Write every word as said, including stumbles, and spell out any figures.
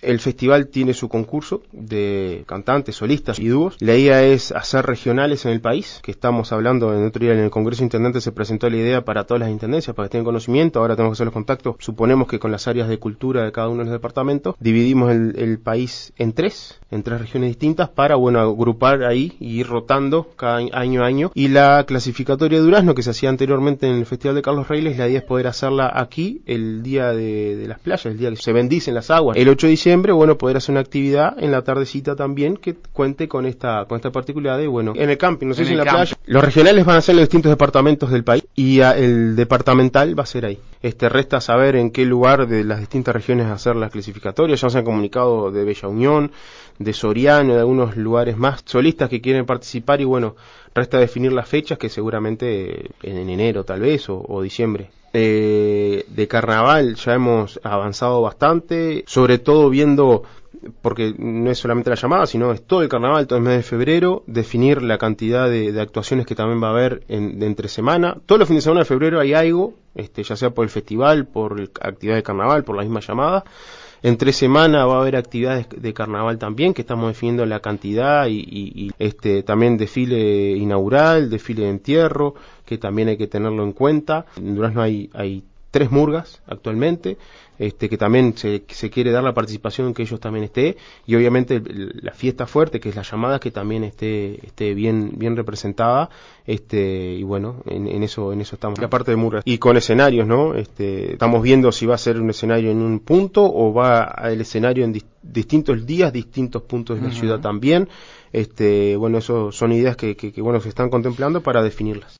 El festival tiene su concurso de cantantes, solistas y dúos. La idea es hacer regionales en el país, que estamos hablando, en otro día en el Congreso de Intendentes se presentó la idea para todas las intendencias, para que tengan conocimiento. Ahora tenemos que hacer los contactos, suponemos que con las áreas de cultura de cada uno de los departamentos. Dividimos el, el país en tres, en tres regiones distintas para, bueno, agrupar ahí y ir rotando cada año a año. Y la clasificatoria de Durazno, que se hacía anteriormente en el Festival de Carlos Reiles, la idea es poder hacerla aquí el día de, de las playas, el día que se bendicen las aguas. El ocho de diciembre, bueno, poder hacer una actividad en la tardecita también que cuente con esta con esta particularidad de, bueno, en el camping, no sé en si en la camp. playa. Los regionales van a ser en los distintos departamentos del país y a, el departamental va a ser ahí. Este resta saber en qué lugar de las distintas regiones hacer las clasificatorias. Ya se han comunicado de Bella Unión, de Soriano, de algunos lugares más solistas que quieren participar y, bueno, resta definir las fechas, que seguramente en enero tal vez o, o diciembre. Eh, de carnaval ya hemos avanzado bastante, sobre todo viendo, porque no es solamente la llamada, sino es todo el carnaval, todo el mes de febrero, definir la cantidad de, de actuaciones que también va a haber en, de entre semana. Todos los fines de semana de febrero hay algo, este, ya sea por el festival, por el, actividad de carnaval, por la misma llamada. Entre semana va a haber actividades de carnaval también, que estamos definiendo la cantidad y, y, y este también desfile inaugural, desfile de entierro, que también hay que tenerlo en cuenta. En Durazno hay, hay tres murgas actualmente, este que también se, se quiere dar la participación, que ellos también esté, y obviamente la fiesta fuerte, que es la llamada, que también esté esté bien bien representada, este y bueno, en, en eso en eso estamos. La parte de murgas y con escenarios, ¿no? Este estamos viendo si va a ser un escenario en un punto o va el escenario en dis, distintos días, distintos puntos de la uh-huh. ciudad también. Este bueno, eso son ideas que, que, que bueno se están contemplando para definirlas.